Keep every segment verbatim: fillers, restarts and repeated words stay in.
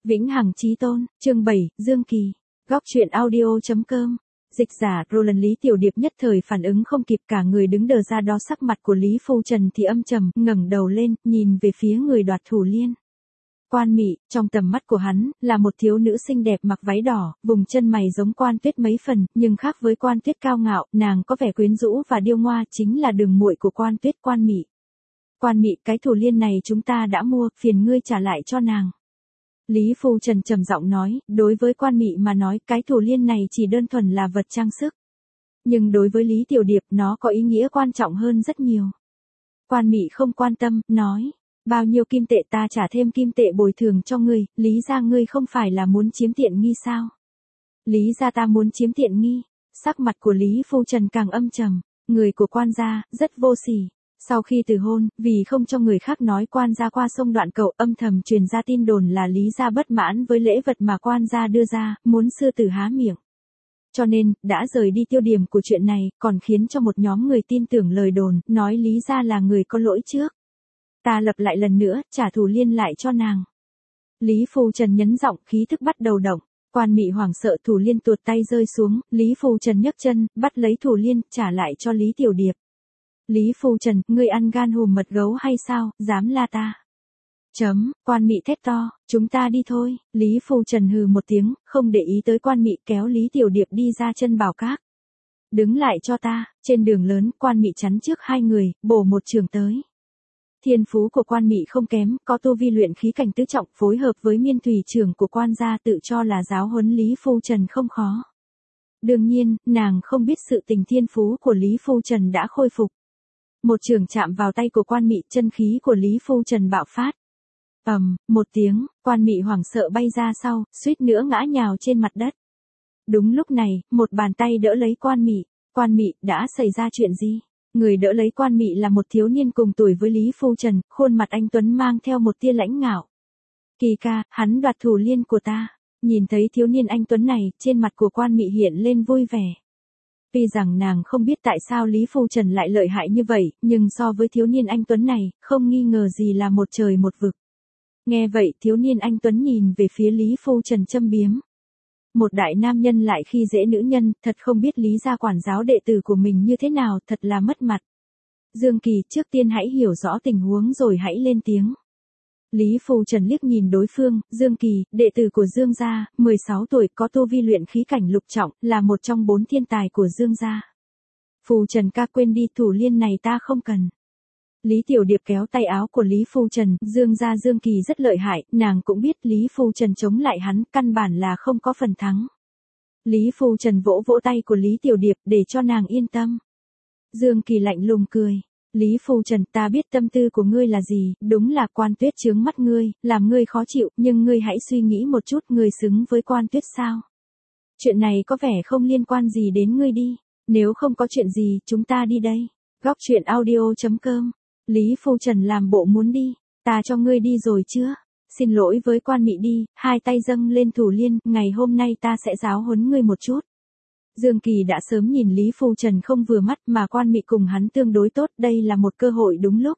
Vĩnh hằng chí tôn, chương bảy, Dương Kỳ. Góc truyện audio.com. Dịch giả Roland Lý Tiểu Điệp nhất thời phản ứng không kịp, cả người đứng đờ ra đó, sắc mặt của Lý Phu Trần thì âm trầm, ngẩng đầu lên, nhìn về phía người đoạt thủ liên. Quan Mị, trong tầm mắt của hắn, là một thiếu nữ xinh đẹp mặc váy đỏ, vùng chân mày giống Quan Tuyết mấy phần, nhưng khác với Quan Tuyết cao ngạo, nàng có vẻ quyến rũ và điêu ngoa, chính là đường muội của Quan Tuyết, Quan Mị. Quan Mị, cái thủ liên này chúng ta đã mua, phiền ngươi trả lại cho nàng. Lý Phu Trần trầm giọng nói, đối với Quan Mị mà nói, cái thủ liên này chỉ đơn thuần là vật trang sức. Nhưng đối với Lý Tiểu Điệp, nó có ý nghĩa quan trọng hơn rất nhiều. Quan Mị không quan tâm, nói, bao nhiêu kim tệ ta trả thêm kim tệ bồi thường cho ngươi, Lý gia ngươi không phải là muốn chiếm tiện nghi sao? Lý gia ta muốn chiếm tiện nghi. Sắc mặt của Lý Phu Trần càng âm trầm, người của Quan gia, rất vô sỉ. Sau khi từ hôn, vì không cho người khác nói Quan gia qua sông đoạn cầu, âm thầm truyền ra tin đồn là Lý gia bất mãn với lễ vật mà Quan gia đưa ra, muốn sư tử há miệng. Cho nên, đã rời đi tiêu điểm của chuyện này, còn khiến cho một nhóm người tin tưởng lời đồn, nói Lý gia là người có lỗi trước. Ta lập lại lần nữa, trả thủ liên lại cho nàng. Lý Phu Trần nhấn giọng, khí thức bắt đầu động. Quan Mị hoảng sợ, thủ liên tuột tay rơi xuống, Lý Phu Trần nhấc chân, bắt lấy thủ liên, trả lại cho Lý Tiểu Điệp. Lý Phu Trần, ngươi ăn gan hùm mật gấu hay sao, dám la ta? Chấm, Quan Mị thét to, chúng ta đi thôi. Lý Phu Trần hừ một tiếng, không để ý tới Quan Mị, kéo Lý Tiểu Điệp đi ra chân bảo các. Đứng lại cho ta. Trên đường lớn, Quan Mị chắn trước hai người, bổ một trường tới. Thiên phú của Quan Mị không kém, có tu vi luyện khí cảnh tứ trọng, phối hợp với miên thủy trưởng của Quan gia, tự cho là giáo huấn Lý Phu Trần không khó. Đương nhiên, nàng không biết sự tình thiên phú của Lý Phu Trần đã khôi phục. Một trường chạm vào tay của Quan Mị, chân khí của Lý Phu Trần bạo phát. Ầm, một tiếng, Quan Mị hoảng sợ bay ra sau, suýt nữa ngã nhào trên mặt đất. Đúng lúc này, một bàn tay đỡ lấy Quan Mị. Quan Mị, đã xảy ra chuyện gì? Người đỡ lấy Quan Mị là một thiếu niên cùng tuổi với Lý Phu Trần, khuôn mặt anh tuấn mang theo một tia lãnh ngạo. Kỳ ca, hắn đoạt thủ liên của ta. Nhìn thấy thiếu niên anh tuấn này, trên mặt của Quan Mị hiện lên vui vẻ. Tuy rằng nàng không biết tại sao Lý Phu Trần lại lợi hại như vậy, nhưng so với thiếu niên anh tuấn này, không nghi ngờ gì là một trời một vực. Nghe vậy, thiếu niên anh tuấn nhìn về phía Lý Phu Trần châm biếm. Một đại nam nhân lại khi dễ nữ nhân, thật không biết Lý gia quản giáo đệ tử của mình như thế nào, thật là mất mặt. Dương Kỳ, trước tiên hãy hiểu rõ tình huống rồi hãy lên tiếng. Lý Phu Trần liếc nhìn đối phương, Dương Kỳ, đệ tử của Dương gia, mười sáu tuổi, có tu vi luyện khí cảnh lục trọng, là một trong bốn thiên tài của Dương gia. Phu Trần ca, quên đi, thủ liên này ta không cần. Lý Tiểu Điệp kéo tay áo của Lý Phu Trần, Dương gia Dương Kỳ rất lợi hại, nàng cũng biết Lý Phu Trần chống lại hắn, căn bản là không có phần thắng. Lý Phu Trần vỗ vỗ tay của Lý Tiểu Điệp, để cho nàng yên tâm. Dương Kỳ lạnh lùng cười. Lý Phu Trần, ta biết tâm tư của ngươi là gì, đúng là Quan Tuyết chướng mắt ngươi, làm ngươi khó chịu, nhưng ngươi hãy suy nghĩ một chút, ngươi xứng với Quan Tuyết sao? Chuyện này có vẻ không liên quan gì đến ngươi đi, nếu không có chuyện gì, chúng ta đi đây. Góc truyện audio.com. Lý Phu Trần làm bộ muốn đi, ta cho ngươi đi rồi chưa? Xin lỗi với Quan Mị đi, hai tay dâng lên thủ liên, ngày hôm nay ta sẽ giáo huấn ngươi một chút. Dương Kỳ đã sớm nhìn Lý Phu Trần không vừa mắt, mà Quan Mị cùng hắn tương đối tốt, đây là một cơ hội đúng lúc.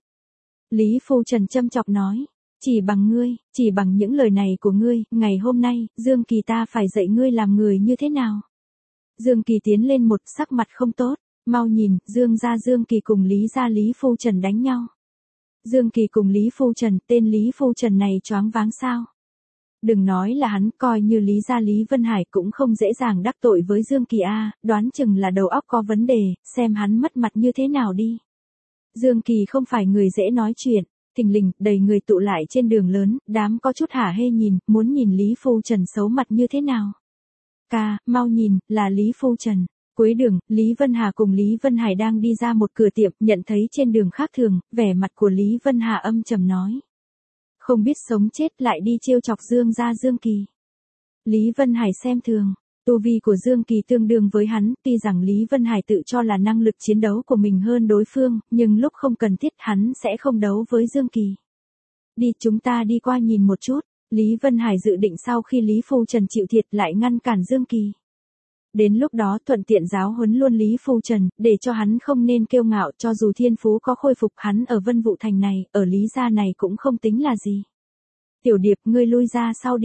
Lý Phu Trần châm chọc nói, chỉ bằng ngươi, chỉ bằng những lời này của ngươi, ngày hôm nay, Dương Kỳ ta phải dạy ngươi làm người như thế nào. Dương Kỳ tiến lên một, sắc mặt không tốt, mau nhìn, Dương gia Dương Kỳ cùng Lý gia Lý Phu Trần đánh nhau. Dương Kỳ cùng Lý Phu Trần, tên Lý Phu Trần này choáng váng sao? Đừng nói là hắn, coi như Lý gia Lý Vân Hải cũng không dễ dàng đắc tội với Dương Kỳ a, đoán chừng là đầu óc có vấn đề, xem hắn mất mặt như thế nào đi. Dương Kỳ không phải người dễ nói chuyện, thình lình, đầy người tụ lại trên đường lớn, đám có chút hả hê nhìn, muốn nhìn Lý Phu Trần xấu mặt như thế nào. Ca, mau nhìn, là Lý Phu Trần. Cuối đường, Lý Vân Hà cùng Lý Vân Hải đang đi ra một cửa tiệm, nhận thấy trên đường khác thường, vẻ mặt của Lý Vân Hà âm trầm nói. Không biết sống chết lại đi trêu chọc Dương gia Dương Kỳ. Lý Vân Hải xem thường, tu vi của Dương Kỳ tương đương với hắn, tuy rằng Lý Vân Hải tự cho là năng lực chiến đấu của mình hơn đối phương, nhưng lúc không cần thiết hắn sẽ không đấu với Dương Kỳ. Đi, chúng ta đi qua nhìn một chút. Lý Vân Hải dự định sau khi Lý Phu Trần chịu thiệt lại ngăn cản Dương Kỳ. Đến lúc đó thuận tiện giáo huấn luôn Lý Phu Trần, để cho hắn không nên kiêu ngạo, cho dù thiên phú có khôi phục, hắn ở Vân Vũ Thành này, ở Lý gia này cũng không tính là gì. Tiểu Điệp, ngươi lui ra sau đi.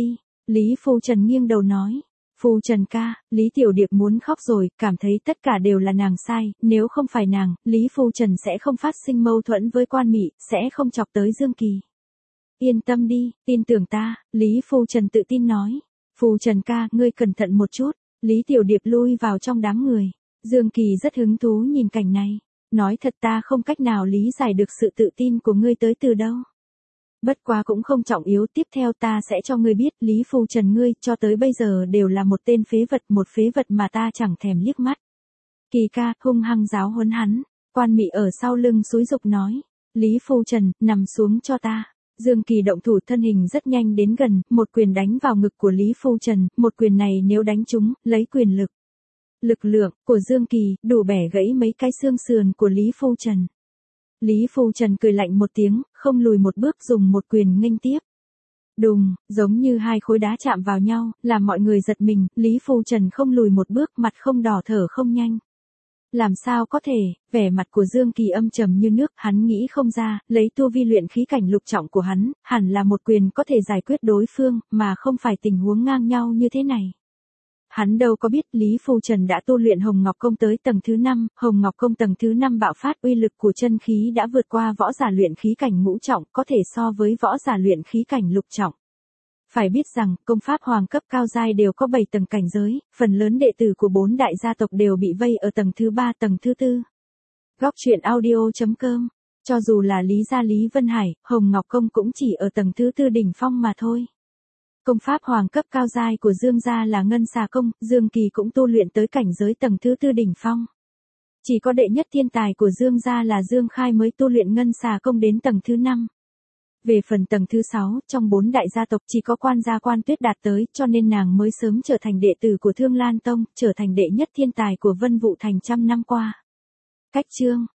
Lý Phu Trần nghiêng đầu nói. Phu Trần ca, Lý Tiểu Điệp muốn khóc rồi, cảm thấy tất cả đều là nàng sai, nếu không phải nàng, Lý Phu Trần sẽ không phát sinh mâu thuẫn với Quan Mị, sẽ không chọc tới Dương Kỳ. Yên tâm đi, tin tưởng ta, Lý Phu Trần tự tin nói. Phu Trần ca, ngươi cẩn thận một chút. Lý Tiểu Điệp lui vào trong đám người. Dương Kỳ rất hứng thú nhìn cảnh này. Nói thật ta không cách nào lý giải được sự tự tin của ngươi tới từ đâu. Bất quá cũng không trọng yếu, tiếp theo ta sẽ cho ngươi biết, Lý Phu Trần ngươi cho tới bây giờ đều là một tên phế vật, một phế vật mà ta chẳng thèm liếc mắt. Kỳ ca, hung hăng giáo huấn hắn. Quan Mị ở sau lưng xúi giục nói. Lý Phu Trần, nằm xuống cho ta. Dương Kỳ động thủ, thân hình rất nhanh đến gần, một quyền đánh vào ngực của Lý Phu Trần, một quyền này nếu đánh trúng, lấy quyền lực. Lực lượng của Dương Kỳ đủ bẻ gãy mấy cái xương sườn của Lý Phu Trần. Lý Phu Trần cười lạnh một tiếng, không lùi một bước, dùng một quyền nghênh tiếp. Đùng, giống như hai khối đá chạm vào nhau, làm mọi người giật mình, Lý Phu Trần không lùi một bước, mặt không đỏ thở không nhanh. Làm sao có thể, vẻ mặt của Dương Kỳ âm trầm như nước, hắn nghĩ không ra, lấy tu vi luyện khí cảnh lục trọng của hắn, hẳn là một quyền có thể giải quyết đối phương, mà không phải tình huống ngang nhau như thế này. Hắn đâu có biết Lý Phu Trần đã tu luyện Hồng Ngọc Công tới tầng thứ năm, Hồng Ngọc Công tầng thứ năm bạo phát, uy lực của chân khí đã vượt qua võ giả luyện khí cảnh ngũ trọng, có thể so với võ giả luyện khí cảnh lục trọng. Phải biết rằng, công pháp hoàng cấp cao giai đều có bảy tầng cảnh giới, phần lớn đệ tử của bốn đại gia tộc đều bị vây ở tầng thứ ba, tầng thứ tư. Góc truyện audio chấm com. Cho dù là Lý gia Lý Vân Hải, Hồng Ngọc Công cũng chỉ ở tầng thứ tư đỉnh phong mà thôi. Công pháp hoàng cấp cao giai của Dương gia là Ngân Xà Công, Dương Kỳ cũng tu luyện tới cảnh giới tầng thứ tư đỉnh phong. Chỉ có đệ nhất thiên tài của Dương gia là Dương Khai mới tu luyện Ngân Xà Công đến tầng thứ năm. Về phần tầng thứ sáu, trong bốn đại gia tộc chỉ có Quan gia Quan Tuyết đạt tới, cho nên nàng mới sớm trở thành đệ tử của Thương Lan Tông, trở thành đệ nhất thiên tài của Vân Vũ Thành trăm năm qua. Cách chương